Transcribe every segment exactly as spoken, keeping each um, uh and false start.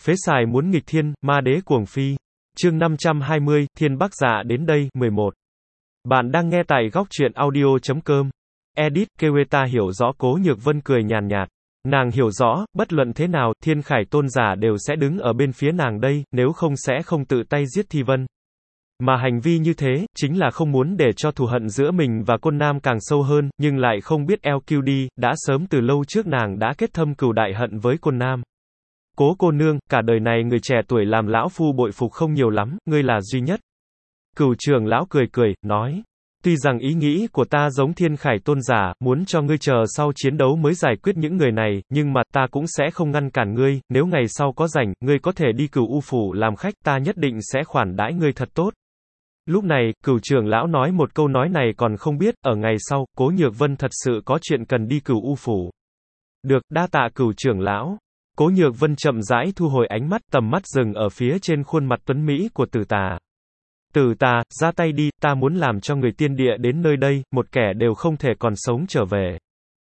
Phế xài muốn nghịch thiên, ma đế cuồng phi. Chương năm trăm hai mươi, Thiên Bắc Dạ đến đây, mười một. Bạn đang nghe tại góc truyện audio chấm com. Edit, Keweta hiểu rõ. Cố Nhược Vân cười nhàn nhạt. Nàng hiểu rõ, bất luận thế nào, Thiên Khải tôn giả đều sẽ đứng ở bên phía nàng đây, nếu không sẽ không tự tay giết Thi Vân. Mà hành vi như thế, chính là không muốn để cho thù hận giữa mình và Côn Nam càng sâu hơn, nhưng lại không biết lờ quy đê, đã sớm từ lâu trước nàng đã kết thâm cừu đại hận với Côn Nam. Cố cô nương, cả đời này người trẻ tuổi làm lão phu bội phục không nhiều lắm, ngươi là duy nhất. Cửu trưởng lão cười cười, nói. Tuy rằng ý nghĩ của ta giống Thiên Khải tôn giả, muốn cho ngươi chờ sau chiến đấu mới giải quyết những người này, nhưng mà ta cũng sẽ không ngăn cản ngươi, nếu ngày sau có rảnh, ngươi có thể đi Cửu U phủ làm khách, ta nhất định sẽ khoản đãi ngươi thật tốt. Lúc này, Cửu trưởng lão nói một câu nói này còn không biết, ở ngày sau, Cố Nhược Vân thật sự có chuyện cần đi Cửu U phủ. Được, đa tạ Cửu trưởng lão. Cố Nhược Vân chậm rãi thu hồi ánh mắt, tầm mắt dừng ở phía trên khuôn mặt tuấn mỹ của Tử Tà. Tử Tà, ra tay đi, ta muốn làm cho người tiên địa đến nơi đây, một kẻ đều không thể còn sống trở về.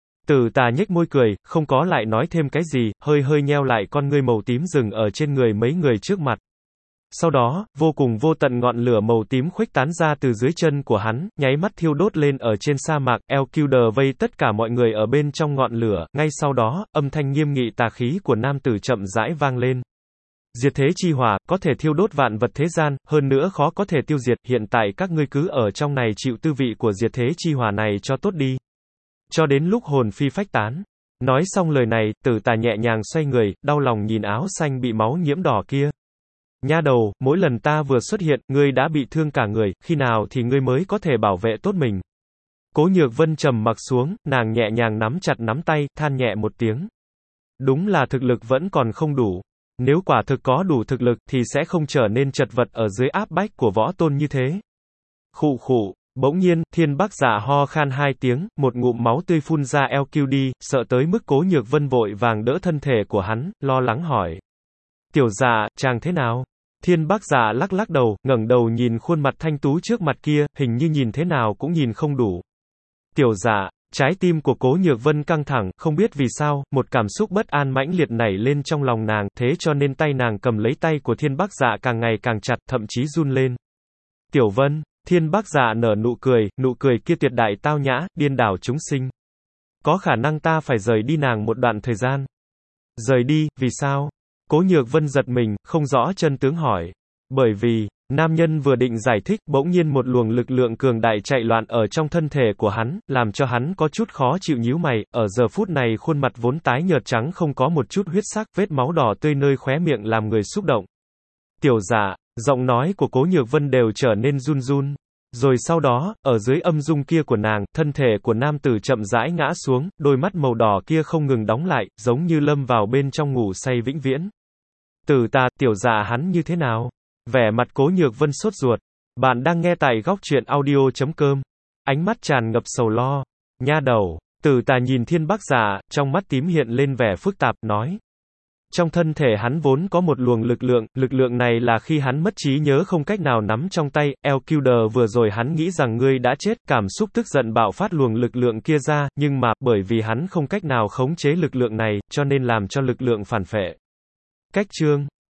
Tử Tà nhếch môi cười, không có lại nói thêm cái gì, hơi hơi nheo lại con ngươi màu tím dừng ở trên người mấy người trước mặt. Sau đó, vô cùng vô tận ngọn lửa màu tím khuếch tán ra từ dưới chân của hắn, nháy mắt thiêu đốt lên ở trên sa mạc, lờ quy đê vây tất cả mọi người ở bên trong ngọn lửa, ngay sau đó, âm thanh nghiêm nghị tà khí của nam tử chậm rãi vang lên. Diệt thế chi hỏa, có thể thiêu đốt vạn vật thế gian, hơn nữa khó có thể tiêu diệt, hiện tại các ngươi cứ ở trong này chịu tư vị của diệt thế chi hỏa này cho tốt đi. Cho đến lúc hồn phi phách tán. Nói xong lời này, Tử Tà nhẹ nhàng xoay người, đau lòng nhìn áo xanh bị máu nhiễm đỏ kia. Nha đầu, mỗi lần ta vừa xuất hiện, ngươi đã bị thương cả người, khi nào thì ngươi mới có thể bảo vệ tốt mình. Cố Nhược Vân trầm mặc xuống, nàng nhẹ nhàng nắm chặt nắm tay, than nhẹ một tiếng. Đúng là thực lực vẫn còn không đủ. Nếu quả thực có đủ thực lực, thì sẽ không trở nên chật vật ở dưới áp bách của võ tôn như thế. Khụ khụ, bỗng nhiên, Thiên Bắc Dạ ho khan hai tiếng, một ngụm máu tươi phun ra lờ quy đê, sợ tới mức Cố Nhược Vân vội vàng đỡ thân thể của hắn, lo lắng hỏi. Tiểu Dạ, chàng thế nào? Thiên Bắc Dạ lắc lắc đầu, ngẩng đầu nhìn khuôn mặt thanh tú trước mặt kia, hình như nhìn thế nào cũng nhìn không đủ. Tiểu Dạ, trái tim của Cố Nhược Vân căng thẳng, không biết vì sao, một cảm xúc bất an mãnh liệt nảy lên trong lòng nàng, thế cho nên tay nàng cầm lấy tay của Thiên Bắc Dạ càng ngày càng chặt, thậm chí run lên. Tiểu Vân, Thiên Bắc Dạ nở nụ cười, nụ cười kia tuyệt đại tao nhã, điên đảo chúng sinh. Có khả năng ta phải rời đi nàng một đoạn thời gian. Rời đi, vì sao? Cố Nhược Vân giật mình, không rõ chân tướng hỏi. Bởi vì, nam nhân vừa định giải thích, bỗng nhiên một luồng lực lượng cường đại chạy loạn ở trong thân thể của hắn, làm cho hắn có chút khó chịu nhíu mày, ở giờ phút này khuôn mặt vốn tái nhợt trắng không có một chút huyết sắc, vết máu đỏ tươi nơi khóe miệng làm người xúc động. Tiểu Dạ, giọng nói của Cố Nhược Vân đều trở nên run run. Rồi sau đó, ở dưới âm dung kia của nàng, thân thể của nam tử chậm rãi ngã xuống, đôi mắt màu đỏ kia không ngừng đóng lại, giống như lâm vào bên trong ngủ say vĩnh viễn. Tử Tà, Tiểu Dạ hắn như thế nào? Vẻ mặt Cố Nhược Vân sốt ruột. Bạn đang nghe tại góc truyện audio chấm com. Ánh mắt tràn ngập sầu lo. Nha đầu. Tử Tà nhìn Thiên Bắc Dạ, trong mắt tím hiện lên vẻ phức tạp, nói. Trong thân thể hắn vốn có một luồng lực lượng, lực lượng này là khi hắn mất trí nhớ không cách nào nắm trong tay, lờ quy đê vừa rồi hắn nghĩ rằng ngươi đã chết, cảm xúc tức giận bạo phát luồng lực lượng kia ra, nhưng mà, bởi vì hắn không cách nào khống chế lực lượng này, cho nên làm cho lực lượng phản phệ. Cách chương.